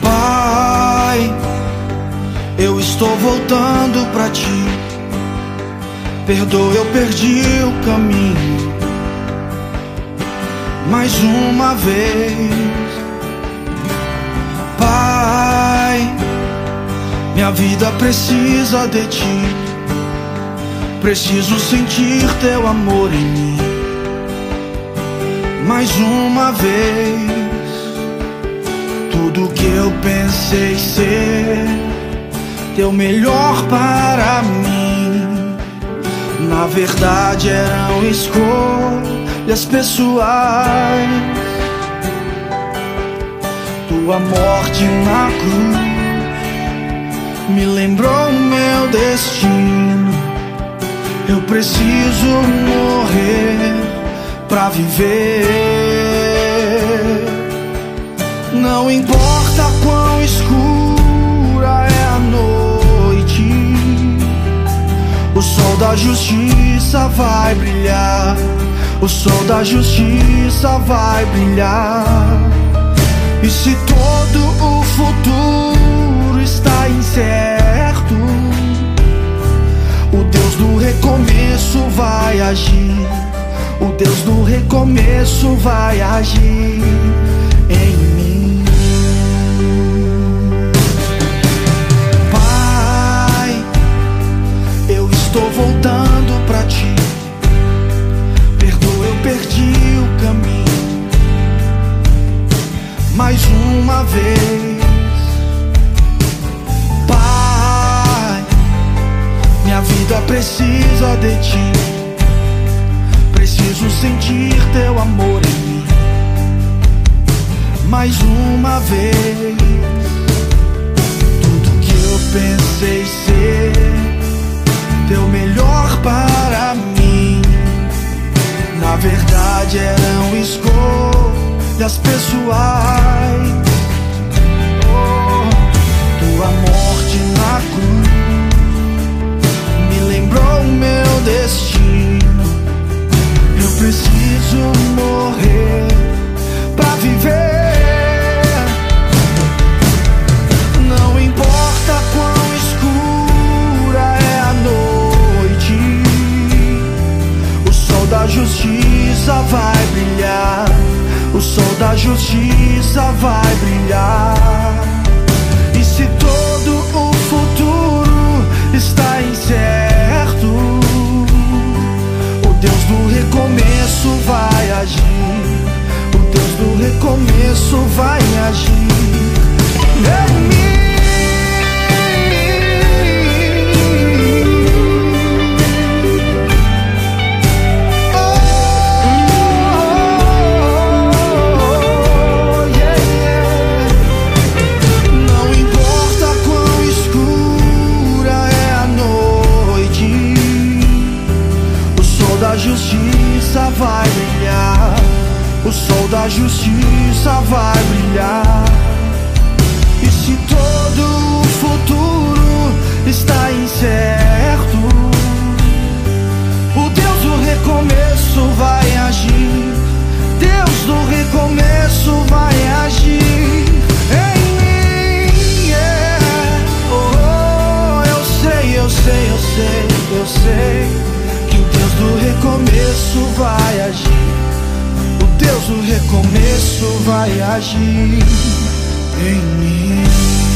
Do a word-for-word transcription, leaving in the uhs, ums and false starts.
Pai, eu estou voltando pra ti. Perdoa, eu perdi o caminho mais uma vez. Pai, minha vida precisa de ti. Preciso sentir teu amor em mim mais uma vez. Tudo que eu pensei ser teu melhor para mim, na verdade eram escolhas pessoais. Tua morte na cruz me lembrou meu destino. Eu preciso morrer pra viver. Não importa quão escura é a noite, o sol da justiça vai brilhar. O sol da justiça vai brilhar. E se todo o futuro está incerto, o Deus do recomeço vai agir. O Deus do recomeço vai agir em mim. Pai, eu estou voltando pra ti. Perdoa, eu perdi o caminho mais uma vez. Pai, minha vida precisa de ti. Preciso sentir teu amor em mim mais uma vez. Tudo que eu pensei ser teu melhor para mim, na verdade eram escolhas pessoais. Oh, tua morte na cruz me lembrou meu destino. Eu preciso morrer pra viver. Não importa quão escura é a noite, o sol da justiça vai brilhar. O sol da justiça vai brilhar. E se todo o futuro está incerto, o Deus do recomeço vai agir. O Deus do recomeço vai agir em mim. A justiça vai brilhar. O sol da justiça vai brilhar. E se todo o futuro está incerto, o Deus do recomeço vai agir. Deus do recomeço vai agir em mim, yeah. Oh, eu sei, eu sei, eu sei, eu sei que o Deus do recomeço vai agir. O Deus do recomeço vai agir em mim.